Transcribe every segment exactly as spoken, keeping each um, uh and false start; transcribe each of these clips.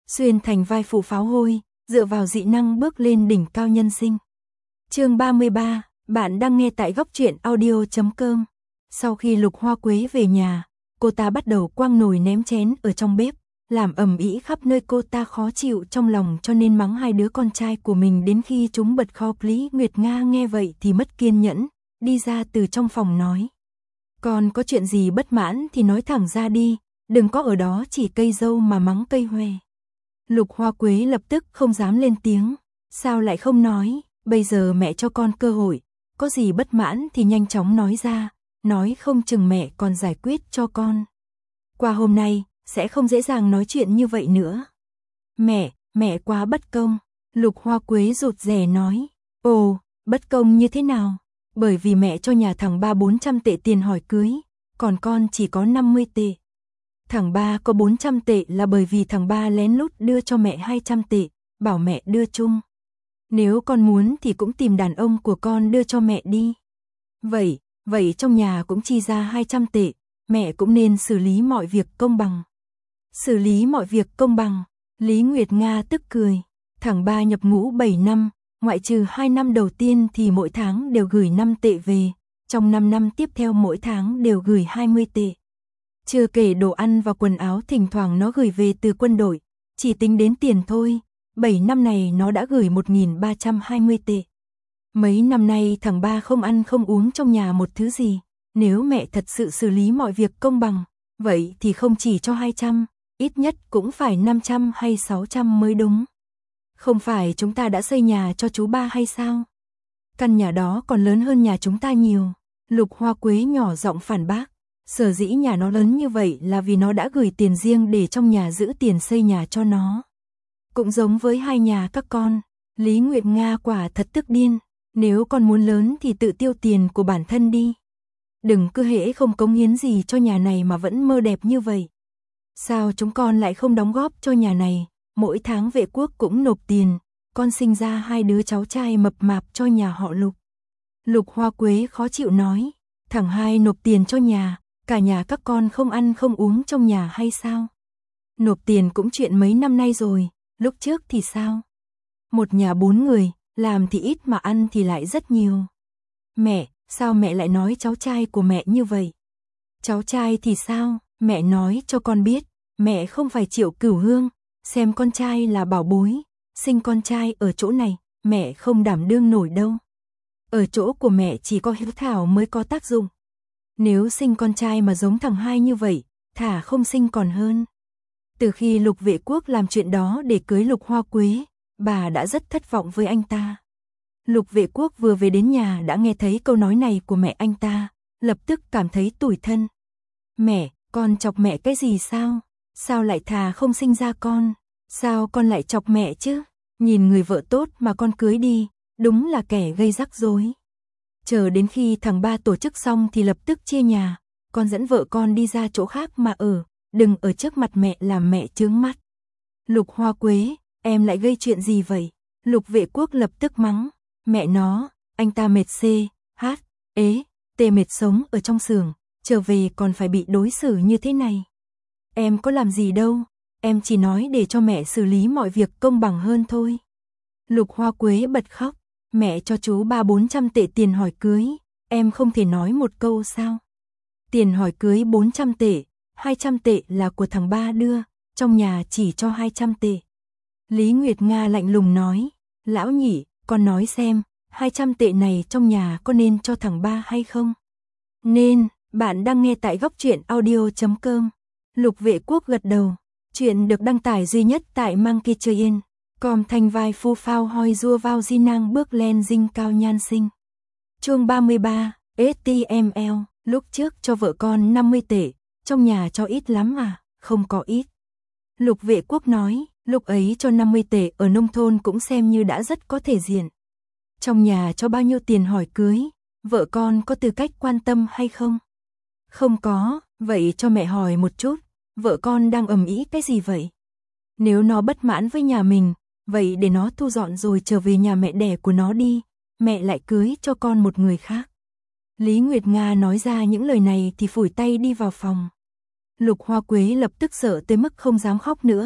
xuyên thành vai phụ pháo hôi, dựa vào dị năng bước lên đỉnh cao nhân sinh. Chương ba mươi ba, bạn đang nghe tại góc truyện audio chấm com. Sau khi Lục Hoa Quế về nhà, cô ta bắt đầu quăng nồi ném chén ở trong bếp, làm ầm ĩ khắp nơi. Cô ta khó chịu trong lòng cho nên mắng hai đứa con trai của mình đến khi chúng bật khóc. Lý Nguyệt Nga nghe vậy thì mất kiên nhẫn, đi ra từ trong phòng nói: "Con có chuyện gì bất mãn thì nói thẳng ra đi, đừng có ở đó chỉ cây dâu mà mắng cây hoè." Lục Hoa Quế lập tức không dám lên tiếng, sao lại không nói, bây giờ mẹ cho con cơ hội, có gì bất mãn thì nhanh chóng nói ra, nói không chừng mẹ còn giải quyết cho con. Qua hôm nay, sẽ không dễ dàng nói chuyện như vậy nữa. Mẹ, mẹ quá bất công. Lục Hoa Quế rụt rè nói. Ồ, bất công như thế nào? Bởi vì mẹ cho nhà thằng ba bốn trăm tệ tiền hỏi cưới, còn con chỉ có năm mươi tệ. Thằng ba có bốn trăm tệ là bởi vì thằng ba lén lút đưa cho mẹ hai trăm tệ, bảo mẹ đưa chung. Nếu con muốn thì cũng tìm đàn ông của con đưa cho mẹ đi. Vậy, vậy trong nhà cũng chi ra hai trăm tệ, mẹ cũng nên xử lý mọi việc công bằng. Xử lý mọi việc công bằng, Lý Nguyệt Nga tức cười. Thằng ba nhập ngũ bảy năm, ngoại trừ hai năm đầu tiên thì mỗi tháng đều gửi năm tệ về, trong năm năm tiếp theo mỗi tháng đều gửi hai mươi tệ. Chưa kể đồ ăn và quần áo thỉnh thoảng nó gửi về từ quân đội, chỉ tính đến tiền thôi, bảy năm này nó đã gửi một nghìn ba trăm hai mươi tệ. Mấy năm nay thằng ba không ăn không uống trong nhà một thứ gì, nếu mẹ thật sự xử lý mọi việc công bằng, vậy thì không chỉ cho hai trăm, ít nhất cũng phải năm trăm hay sáu trăm mới đúng. Không phải chúng ta đã xây nhà cho chú ba hay sao? Căn nhà đó còn lớn hơn nhà chúng ta nhiều. Lục Hoa Quế nhỏ giọng phản bác. Sở dĩ nhà nó lớn như vậy là vì nó đã gửi tiền riêng để trong nhà giữ tiền xây nhà cho nó. Cũng giống với hai nhà các con. Lý Nguyệt Nga quả thật tức điên. Nếu con muốn lớn thì tự tiêu tiền của bản thân đi. Đừng cứ hễ không cống hiến gì cho nhà này mà vẫn mơ đẹp như vậy. Sao chúng con lại không đóng góp cho nhà này? Mỗi tháng vệ quốc cũng nộp tiền, con sinh ra hai đứa cháu trai mập mạp cho nhà họ Lục. Lục Hoa Quế khó chịu nói, thằng hai nộp tiền cho nhà, cả nhà các con không ăn không uống trong nhà hay sao? Nộp tiền cũng chuyện mấy năm nay rồi, lúc trước thì sao? Một nhà bốn người, làm thì ít mà ăn thì lại rất nhiều. Mẹ, sao mẹ lại nói cháu trai của mẹ như vậy? Cháu trai thì sao? Mẹ nói cho con biết, mẹ không phải Triệu Cửu Hương. Xem con trai là bảo bối, sinh con trai ở chỗ này, mẹ không đảm đương nổi đâu. Ở chỗ của mẹ chỉ có hiếu thảo mới có tác dụng. Nếu sinh con trai mà giống thằng hai như vậy, thả không sinh còn hơn. Từ khi Lục Vệ Quốc làm chuyện đó để cưới Lục Hoa Quế, bà đã rất thất vọng với anh ta. Lục Vệ Quốc vừa về đến nhà đã nghe thấy câu nói này của mẹ anh ta, lập tức cảm thấy tủi thân. Mẹ, con chọc mẹ cái gì sao? Sao lại thà không sinh ra con? Sao con lại chọc mẹ chứ? Nhìn người vợ tốt mà con cưới đi, đúng là kẻ gây rắc rối. Chờ đến khi thằng ba tổ chức xong thì lập tức chia nhà, con dẫn vợ con đi ra chỗ khác mà ở, đừng ở trước mặt mẹ làm mẹ chướng mắt. Lục Hoa Quế, em lại gây chuyện gì vậy? Lục Vệ Quốc lập tức mắng, mẹ nó, anh ta mệt xê, hát, ế, tê mệt sống ở trong xưởng, trở về còn phải bị đối xử như thế này. Em có làm gì đâu, em chỉ nói để cho mẹ xử lý mọi việc công bằng hơn thôi. Lục Hoa Quế bật khóc, mẹ cho chú ba bốn trăm tệ tiền hỏi cưới, em không thể nói một câu sao? Tiền hỏi cưới bốn trăm tệ, hai trăm tệ là của thằng ba đưa, trong nhà chỉ cho hai trăm tệ. Lý Nguyệt Nga lạnh lùng nói, lão nhị, con nói xem, hai trăm tệ này trong nhà có nên cho thằng ba hay không? Nên, bạn đang nghe tại góc truyện audio chấm com. Lục Vệ Quốc gật đầu. Chuyện được đăng tải duy nhất tại Monkey Train. Com thanh vai phu phao hoi rua vào di năng bước lên dinh cao nhan sinh. Chương ba mươi ba, ét tê em lờ. Lúc trước cho vợ con năm mươi tệ, trong nhà cho ít lắm à? Không có ít. Lục Vệ Quốc nói, lúc ấy cho năm mươi tệ ở nông thôn cũng xem như đã rất có thể diện. Trong nhà cho bao nhiêu tiền hỏi cưới, vợ con có tư cách quan tâm hay không? Không có, vậy cho mẹ hỏi một chút, vợ con đang ầm ĩ cái gì vậy? Nếu nó bất mãn với nhà mình, vậy để nó thu dọn rồi trở về nhà mẹ đẻ của nó đi, mẹ lại cưới cho con một người khác. Lý Nguyệt Nga nói ra những lời này thì phủi tay đi vào phòng. Lục Hoa Quế lập tức sợ tới mức không dám khóc nữa,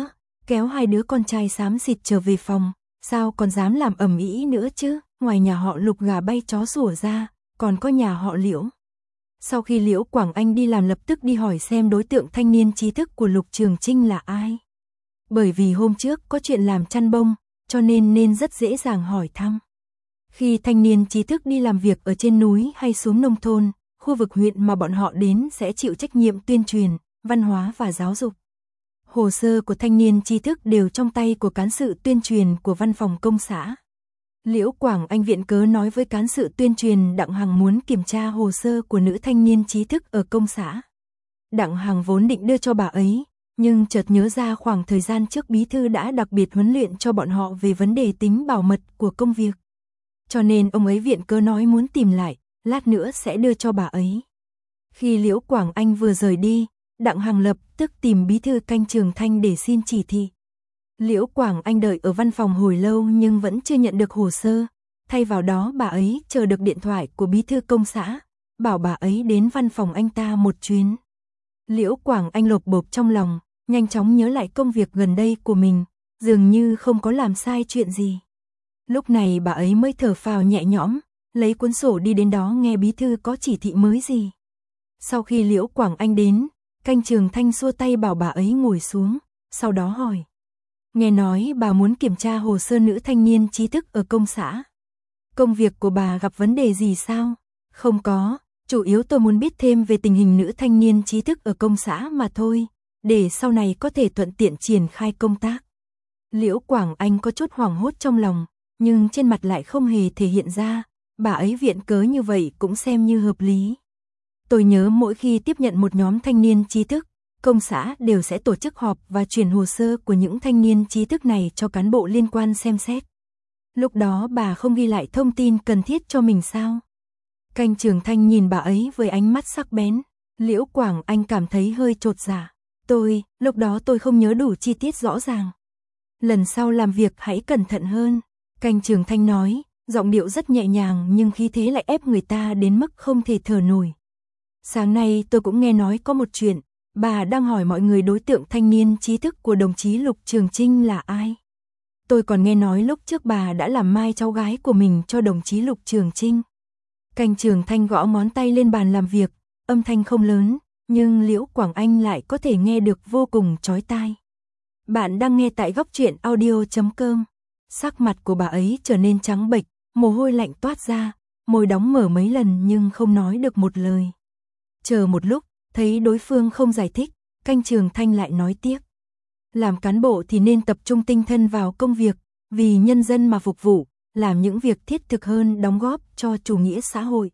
kéo hai đứa con trai xám xịt trở về phòng, sao còn dám làm ầm ĩ nữa chứ, ngoài nhà họ Lục gà bay chó sủa ra, còn có nhà họ Liễu. Sau khi Liễu Quảng Anh đi làm lập tức đi hỏi xem đối tượng thanh niên trí thức của Lục Trường Chinh là ai. Bởi vì hôm trước có chuyện làm chăn bông, cho nên nên rất dễ dàng hỏi thăm. Khi thanh niên trí thức đi làm việc ở trên núi hay xuống nông thôn, khu vực huyện mà bọn họ đến sẽ chịu trách nhiệm tuyên truyền, văn hóa và giáo dục. Hồ sơ của thanh niên trí thức đều trong tay của cán sự tuyên truyền của văn phòng công xã. Liễu Quảng Anh viện cớ nói với cán sự tuyên truyền Đặng Hằng muốn kiểm tra hồ sơ của nữ thanh niên trí thức ở công xã. Đặng Hằng vốn định đưa cho bà ấy, nhưng chợt nhớ ra khoảng thời gian trước bí thư đã đặc biệt huấn luyện cho bọn họ về vấn đề tính bảo mật của công việc. Cho nên ông ấy viện cớ nói muốn tìm lại, lát nữa sẽ đưa cho bà ấy. Khi Liễu Quảng Anh vừa rời đi, Đặng Hằng lập tức tìm bí thư Canh Trường Thanh để xin chỉ thị. Liễu Quảng Anh đợi ở văn phòng hồi lâu nhưng vẫn chưa nhận được hồ sơ, thay vào đó bà ấy chờ được điện thoại của bí thư công xã, bảo bà ấy đến văn phòng anh ta một chuyến. Liễu Quảng Anh lột bột trong lòng, nhanh chóng nhớ lại công việc gần đây của mình, dường như không có làm sai chuyện gì. Lúc này bà ấy mới thở phào nhẹ nhõm, lấy cuốn sổ đi đến đó nghe bí thư có chỉ thị mới gì. Sau khi Liễu Quảng Anh đến, Canh Trường Thanh xua tay bảo bà ấy ngồi xuống, sau đó hỏi. Nghe nói bà muốn kiểm tra hồ sơ nữ thanh niên trí thức ở công xã. Công việc của bà gặp vấn đề gì sao? Không có, chủ yếu tôi muốn biết thêm về tình hình nữ thanh niên trí thức ở công xã mà thôi, để sau này có thể thuận tiện triển khai công tác. Liễu Quảng Anh có chút hoảng hốt trong lòng, nhưng trên mặt lại không hề thể hiện ra, bà ấy viện cớ như vậy cũng xem như hợp lý. Tôi nhớ mỗi khi tiếp nhận một nhóm thanh niên trí thức, công xã đều sẽ tổ chức họp và chuyển hồ sơ của những thanh niên trí thức này cho cán bộ liên quan xem xét. Lúc đó bà không ghi lại thông tin cần thiết cho mình sao? Canh Trường Thanh nhìn bà ấy với ánh mắt sắc bén. Liễu Quảng Anh cảm thấy hơi chột dạ. Tôi, lúc đó tôi không nhớ đủ chi tiết rõ ràng. Lần sau làm việc hãy cẩn thận hơn. Canh Trường Thanh nói, giọng điệu rất nhẹ nhàng nhưng khí thế lại ép người ta đến mức không thể thở nổi. Sáng nay tôi cũng nghe nói có một chuyện, bà đang hỏi mọi người đối tượng thanh niên trí thức của đồng chí Lục Trường Chinh là ai. Tôi còn nghe nói lúc trước bà đã làm mai cháu gái của mình cho đồng chí Lục Trường Chinh. Canh Trường Thanh gõ ngón tay lên bàn làm việc, âm thanh không lớn, nhưng Liễu Quảng Anh lại có thể nghe được vô cùng chói tai. Bạn đang nghe tại góc truyện audio chấm com. Sắc mặt của bà ấy trở nên trắng bệch, mồ hôi lạnh toát ra, môi đóng mở mấy lần nhưng không nói được một lời. Chờ một lúc, thấy đối phương không giải thích, Canh Trường Thanh lại nói tiếp. Làm cán bộ thì nên tập trung tinh thần vào công việc, vì nhân dân mà phục vụ, làm những việc thiết thực hơn đóng góp cho chủ nghĩa xã hội.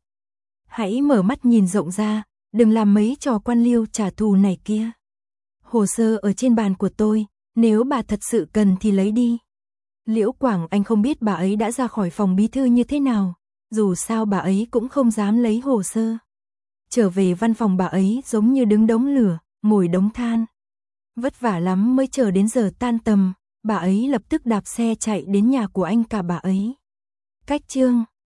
Hãy mở mắt nhìn rộng ra, đừng làm mấy trò quan liêu trả thù này kia. Hồ sơ ở trên bàn của tôi, nếu bà thật sự cần thì lấy đi. Liễu Quảng Anh không biết bà ấy đã ra khỏi phòng bí thư như thế nào, dù sao bà ấy cũng không dám lấy hồ sơ. Trở về văn phòng bà ấy giống như đứng đống lửa, ngồi đống than. Vất vả lắm mới chờ đến giờ tan tầm, bà ấy lập tức đạp xe chạy đến nhà của anh cả bà ấy. Cách chương